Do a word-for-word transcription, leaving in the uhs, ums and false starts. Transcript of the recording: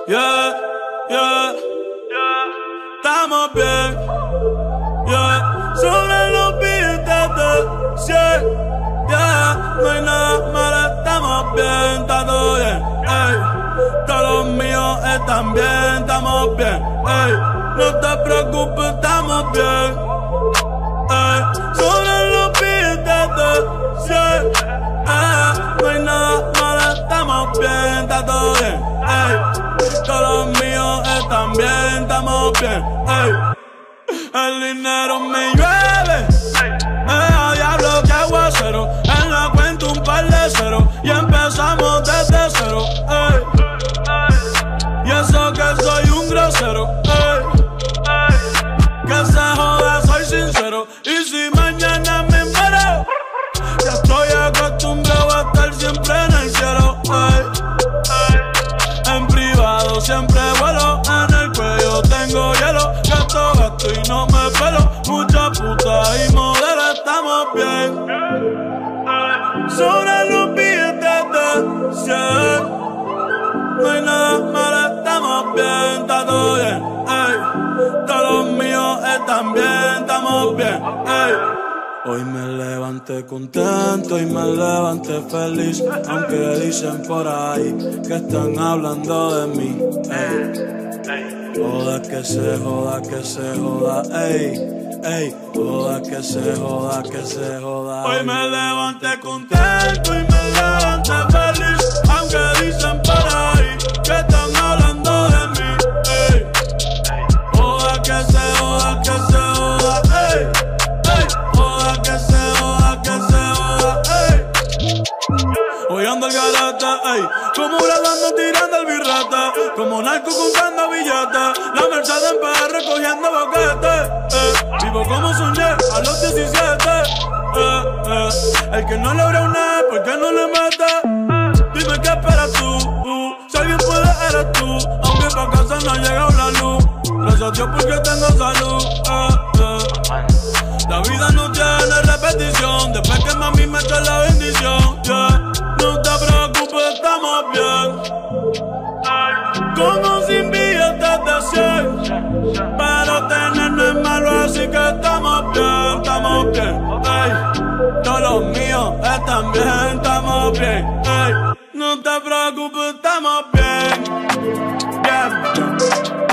Yeah, yeah, yeah. Estamos bien, yeah. Sobre los billetes de cien, yeah. No hay nada malo, estamos bien, está todo bien, ey. Todos los míos están bien, estamos bien, ey. No te preocupes, estamos bien, ey. Sobre los billetes de cien, yeah. No hay nada malo, estamos bien, está todo bien, ey. Todos los míos están bien, estamos bien, ey. El dinero me llueve, eh, diablo que aguacero. En la cuenta un par de cero y empezamos desde cero, ey. Y eso que soy un grosero, ey. Que se joda, soy sincero. Y si mañana me muero, ya estoy acostumbrado a estar siempre en el cielo, ey. En privado siempre vuelo, en el cuello tengo hielo. Gasto, gasto y no me pelo. Mucha puta y modelo, estamos bien. Sobre los billetes de cien, no hay nada malo, estamos bien, está todo bien, ey. Todos los míos están bien, estamos bien, ey. Hoy me levanté contento y me levanté feliz, aunque dicen por ahí que están hablando de mí, ey. Joda que se joda, que se joda, ey, ey. Joda que se joda, que se joda. Hoy me levanté contento y me levanté feliz, aunque dicen por ahí que están hablando de mí, ey. Joda que se joda, que se joda, ey. Que se joda, que se joda, ey. Hoy ando el garete, ey. Como grabando tirando el birrete, como narco contando billetes. La Mercedes en P R cogiendo boquete, eh. Vivo como soñé a los diecisiete, eh, eh. El que no logra una, ¿por qué no le mete? Dime qué esperas tú, uh. Si alguien puede eres tú, aunque pa' casa no ha llegado la luz. Gracias a Dios porque tengo salud, eh, eh. La vida no tiene repetición, después que mami me echa la bendición, yeah. No te preocupes, estamos bien. Como sin billetes de cien, pero tener no es malo, así que estamos bien, estamos bien, ey. Todos los míos están bien, estamos bien, ey. No te preocupes, estamos bien, yeah, yeah.